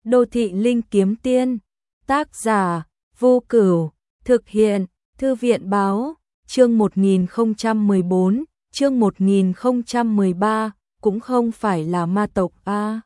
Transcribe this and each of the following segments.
Đô thị linh kiếm tiên, tác giả, Vô Cửu, thực hiện, Thư viện báo, chương 1014, chương 1013, cũng không phải là ma tộc a.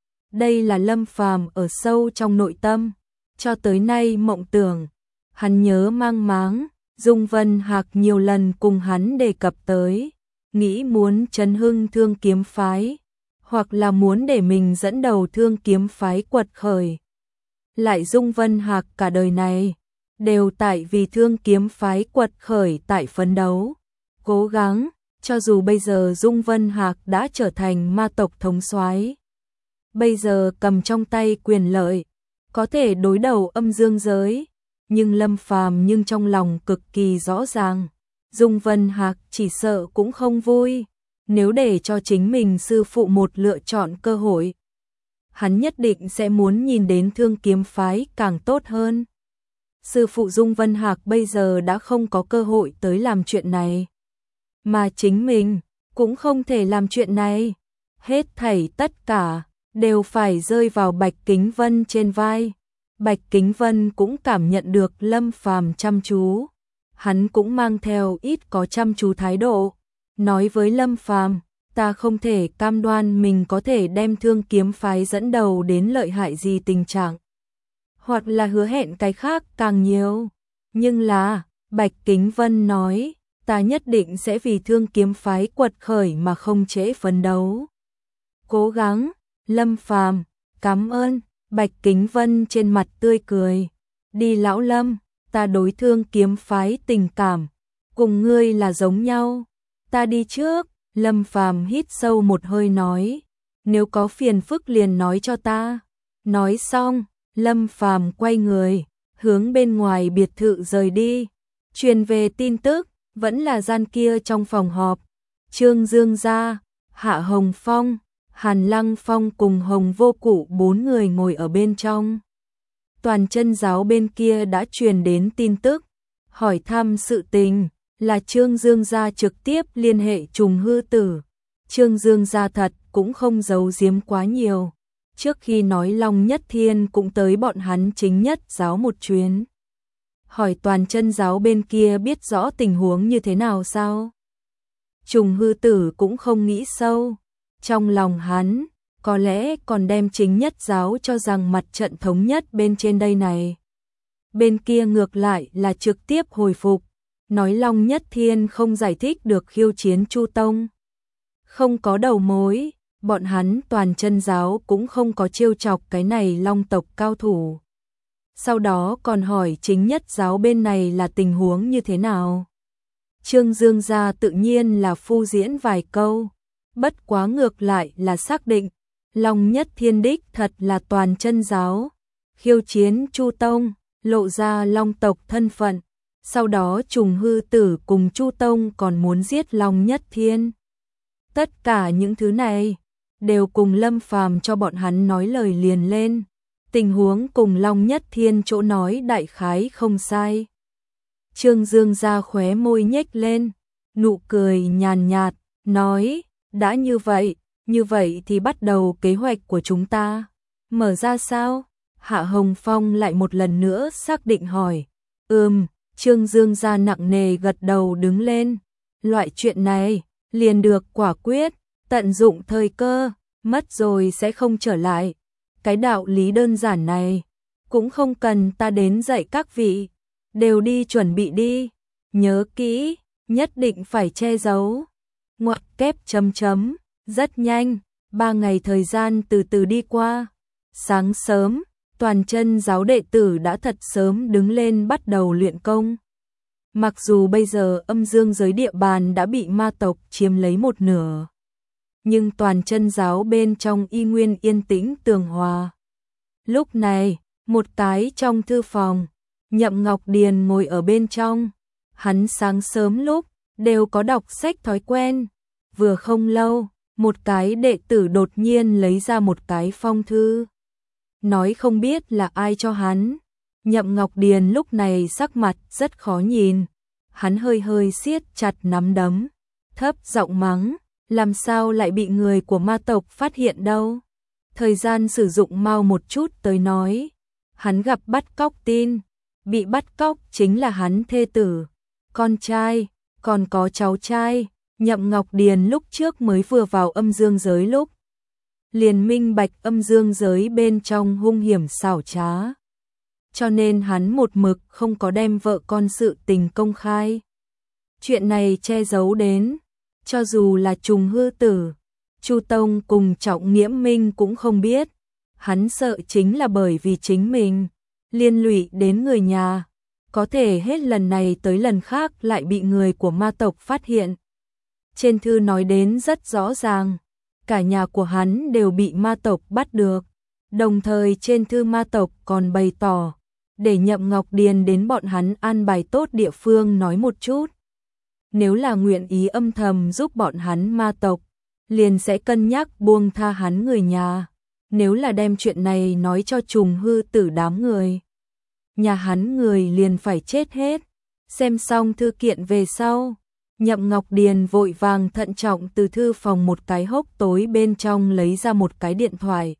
Đây là Lâm Phàm ở sâu trong nội tâm, cho tới nay mộng tưởng, hắn nhớ mang máng, Dung Vân Hạc nhiều lần cùng hắn đề cập tới, nghĩ muốn chấn hưng Thương Kiếm phái, hoặc là muốn để mình dẫn đầu Thương Kiếm phái quật khởi. Lại Dung Vân Hạc cả đời này đều tại vì Thương Kiếm phái quật khởi tại phấn đấu, cố gắng, cho dù bây giờ Dung Vân Hạc đã trở thành ma tộc thống soái, bây giờ cầm trong tay quyền lợi, có thể đối đầu âm dương giới, nhưng Lâm Phàm nhưng trong lòng cực kỳ rõ ràng, Dung Vân Hạc chỉ sợ cũng không vui, nếu để cho chính mình sư phụ một lựa chọn cơ hội, hắn nhất định sẽ muốn nhìn đến Thương Kiếm phái càng tốt hơn. Sư phụ Dung Vân Hạc bây giờ đã không có cơ hội tới làm chuyện này, mà chính mình cũng không thể làm chuyện này, hết thảy tất cả đều phải rơi vào Bạch Kính Vân trên vai. Bạch Kính Vân cũng cảm nhận được Lâm Phàm chăm chú, hắn cũng mang theo ít có chăm chú thái độ, nói với Lâm Phàm, ta không thể cam đoan mình có thể đem Thương Kiếm phái dẫn đầu đến lợi hại gì tình trạng, hoặc là hứa hẹn cái khác càng nhiều, nhưng là, Bạch Kính Vân nói, ta nhất định sẽ vì Thương Kiếm phái quật khởi mà không trễ phấn đấu. Cố gắng, Lâm Phàm, cảm ơn. Bạch Kính Vân trên mặt tươi cười, đi lão Lâm, ta đối Thương Kiếm phái tình cảm, cùng ngươi là giống nhau, ta đi trước. Lâm Phàm hít sâu một hơi nói, nếu có phiền phức liền nói cho ta. Nói xong, Lâm Phàm quay người, hướng bên ngoài biệt thự rời đi, truyền về tin tức, vẫn là gian kia trong phòng họp, Trương Dương gia, Hạ Hồng Phong, Hàn Lăng Phong cùng Hồng Vô Cụ 4 người ngồi ở bên trong. Toàn chân giáo bên kia đã truyền đến tin tức, hỏi thăm sự tình, là Trương Dương gia trực tiếp liên hệ Trùng Hư Tử. Trương Dương gia thật cũng không giấu giếm quá nhiều, trước khi nói Long Nhất Thiên cũng tới bọn hắn chính nhất giáo một chuyến. Hỏi toàn chân giáo bên kia biết rõ tình huống như thế nào sao? Trùng Hư Tử cũng không nghĩ sâu. Trong lòng hắn, có lẽ còn đem chính nhất giáo cho rằng mặt trận thống nhất bên trên đây này. Bên kia ngược lại là trực tiếp hồi phục, nói Long Nhất Thiên không giải thích được khiêu chiến Chu Tông. Không có đầu mối, bọn hắn toàn chân giáo cũng không có trêu chọc cái này Long tộc cao thủ. Sau đó còn hỏi chính nhất giáo bên này là tình huống như thế nào. Trương Dương gia tự nhiên là phu diễn vài câu. Bất quá ngược lại là xác định, Long Nhất Thiên đích thật là toàn chân giáo, khiêu chiến Chu Tông, lộ ra Long tộc thân phận, sau đó Trùng Hư Tử cùng Chu Tông còn muốn giết Long Nhất Thiên. Tất cả những thứ này, đều cùng Lâm Phàm cho bọn hắn nói lời liền lên, tình huống cùng Long Nhất Thiên chỗ nói đại khái không sai. Trương Dương ra khóe môi nhếch lên, nụ cười nhàn nhạt, nói, đã như vậy thì bắt đầu kế hoạch của chúng ta. Mở ra sao? Hạ Hồng Phong lại một lần nữa xác định hỏi. Trương Dương gia nặng nề gật đầu đứng lên. Loại chuyện này, liền được quả quyết, tận dụng thời cơ, mất rồi sẽ không trở lại. Cái đạo lý đơn giản này, cũng không cần ta đến dạy các vị, đều đi chuẩn bị đi. Nhớ kỹ, nhất định phải che giấu. Ngoặc kép chấm chấm, rất nhanh, 3 ngày thời gian từ từ đi qua. Sáng sớm, toàn chân giáo đệ tử đã thật sớm đứng lên bắt đầu luyện công. Mặc dù bây giờ âm dương giới địa bàn đã bị ma tộc chiếm lấy một nửa, nhưng toàn chân giáo bên trong y nguyên yên tĩnh tường hòa. Lúc này, một cái trong thư phòng, Nhậm Ngọc Điền ngồi ở bên trong, hắn sáng sớm lúc đều có đọc sách thói quen. Vừa không lâu, một cái đệ tử đột nhiên lấy ra một cái phong thư. Nói không biết là ai cho hắn. Nhậm Ngọc Điền lúc này sắc mặt rất khó nhìn. Hắn hơi hơi siết chặt nắm đấm, thấp giọng mắng, làm sao lại bị người của ma tộc phát hiện đâu. Thời gian sử dụng mau một chút tới nói, hắn gặp bắt cóc tin, bị bắt cóc chính là hắn thê tử, con trai, còn có cháu trai. Nhậm Ngọc Điền lúc trước mới vừa vào âm dương giới lúc liền minh bạch âm dương giới bên trong hung hiểm xảo trá. Cho nên hắn một mực không có đem vợ con sự tình công khai. Chuyện này che giấu đến, cho dù là Trùng Hư Tử, Chu Tông cùng Trọng Nghiễm Minh cũng không biết. Hắn sợ chính là bởi vì chính mình liên lụy đến người nhà, có thể hết lần này tới lần khác lại bị người của ma tộc phát hiện. Trên thư nói đến rất rõ ràng, cả nhà của hắn đều bị ma tộc bắt được. Đồng thời trên thư ma tộc còn bày tỏ, để Nhậm Ngọc Điền đến bọn hắn an bài tốt địa phương nói một chút. Nếu là nguyện ý âm thầm giúp bọn hắn ma tộc, liền sẽ cân nhắc buông tha hắn người nhà. Nếu là đem chuyện này nói cho Trùng Hư Tử đám người, nhà hắn người liền phải chết hết. Xem xong thư kiện về sau, Nhậm Ngọc Điền vội vàng thận trọng từ thư phòng một cái hốc tối bên trong lấy ra một cái điện thoại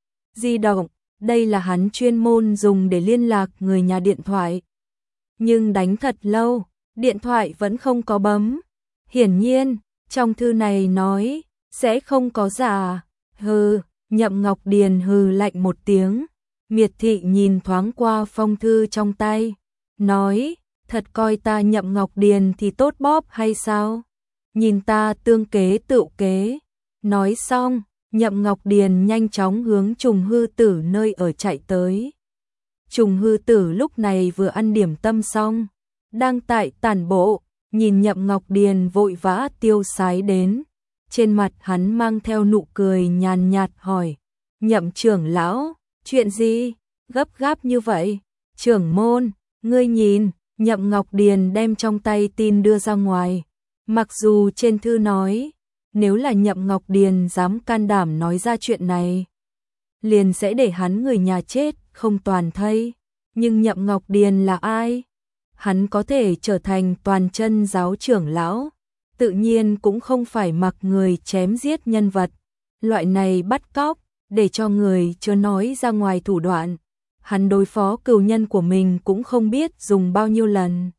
di động. Đây là hắn chuyên môn dùng để liên lạc người nhà điện thoại. Nhưng đánh thật lâu, điện thoại vẫn không có bấm. Hiển nhiên, trong thư này nói, sẽ không có giả. Hừ, Nhậm Ngọc Điền hừ lạnh một tiếng. Miệt thị nhìn thoáng qua phong thư trong tay, nói, thật coi ta Nhậm Ngọc Điền thì tốt bóp hay sao? Nhìn ta tương kế tựu kế. Nói xong, Nhậm Ngọc Điền nhanh chóng hướng Trùng Hư Tử nơi ở chạy tới. Trùng Hư Tử lúc này vừa ăn điểm tâm xong, đang tại tản bộ, nhìn Nhậm Ngọc Điền vội vã tiêu sái đến. Trên mặt hắn mang theo nụ cười nhàn nhạt hỏi, Nhậm trưởng lão, chuyện gì? Gấp gáp như vậy? Trưởng môn, ngươi nhìn. Nhậm Ngọc Điền đem trong tay tin đưa ra ngoài. Mặc dù trên thư nói, nếu là Nhậm Ngọc Điền dám can đảm nói ra chuyện này, liền sẽ để hắn người nhà chết không toàn thây. Nhưng Nhậm Ngọc Điền là ai? Hắn có thể trở thành toàn chân giáo trưởng lão, tự nhiên cũng không phải mặc người chém giết nhân vật. Loại này bắt cóc, để cho người chưa nói ra ngoài thủ đoạn. Hắn đối phó cừu nhân của mình cũng không biết dùng bao nhiêu lần.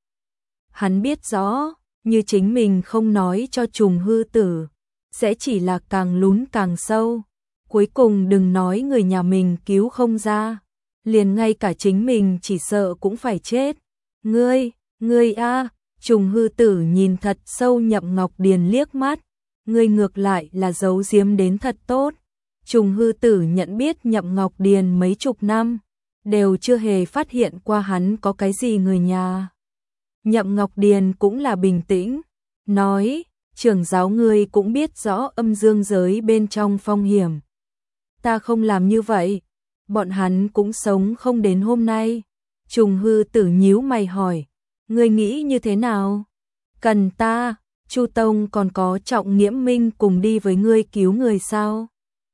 Hắn biết rõ, như chính mình không nói cho Trùng Hư Tử, sẽ chỉ là càng lún càng sâu. Cuối cùng đừng nói người nhà mình cứu không ra, liền ngay cả chính mình chỉ sợ cũng phải chết. Ngươi a, Trùng Hư Tử nhìn thật sâu Nhậm Ngọc Điền liếc mắt. Ngươi ngược lại là giấu giếm đến thật tốt. Trùng Hư Tử nhận biết Nhậm Ngọc Điền mấy chục năm, đều chưa hề phát hiện qua hắn có cái gì người nhà. Nhậm Ngọc Điền cũng là bình tĩnh, nói, trưởng giáo ngươi cũng biết rõ âm dương giới bên trong phong hiểm. Ta không làm như vậy, bọn hắn cũng sống không đến hôm nay. Trùng Hư Tử nhíu mày hỏi, ngươi nghĩ như thế nào? Cần ta, Chu Tông còn có Trọng Nghiễm Minh cùng đi với ngươi cứu người sao?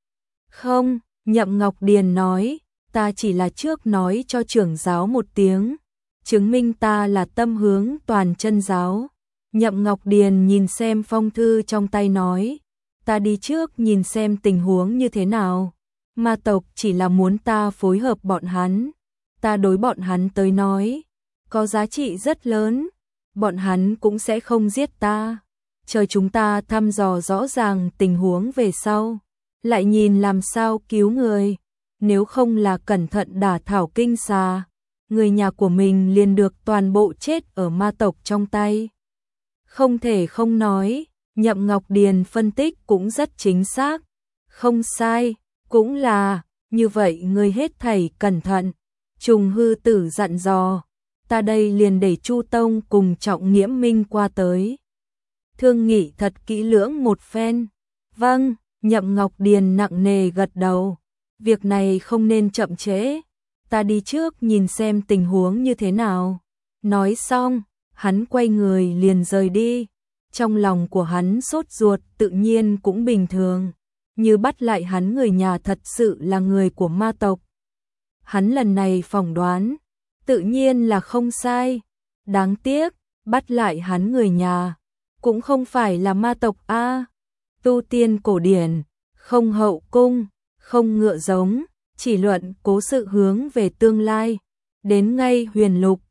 Không, Nhậm Ngọc Điền nói, ta chỉ là trước nói cho trưởng giáo một tiếng, chứng minh ta là tâm hướng toàn chân giáo. Nhậm Ngọc Điền nhìn xem phong thư trong tay nói, ta đi trước nhìn xem tình huống như thế nào. Ma tộc chỉ là muốn ta phối hợp bọn hắn, ta đối bọn hắn tới nói, có giá trị rất lớn, bọn hắn cũng sẽ không giết ta. Chờ chúng ta thăm dò rõ ràng tình huống về sau, lại nhìn làm sao cứu người. Nếu không là cẩn thận đả thảo kinh xà, người nhà của mình liền được toàn bộ chết ở ma tộc trong tay. Không thể không nói, Nhậm Ngọc Điền phân tích cũng rất chính xác. Không sai, cũng là, như vậy ngươi hết thảy cẩn thận. Trùng Hư Tử dặn dò, ta đây liền để Chu Tông cùng Trọng Nghiễm Minh qua tới. Thương nghị thật kỹ lưỡng một phen. Vâng, Nhậm Ngọc Điền nặng nề gật đầu. Việc này không nên chậm trễ, ta đi trước nhìn xem tình huống như thế nào. Nói xong, hắn quay người liền rời đi. Trong lòng của hắn sốt ruột tự nhiên cũng bình thường, như bắt lại hắn người nhà thật sự là người của ma tộc. Hắn lần này phỏng đoán, tự nhiên là không sai. Đáng tiếc, bắt lại hắn người nhà, cũng không phải là ma tộc a. Tu tiên cổ điển, không hậu cung, không ngựa giống, chỉ luận cố sự hướng về tương lai. Đến ngay Huyền Lục,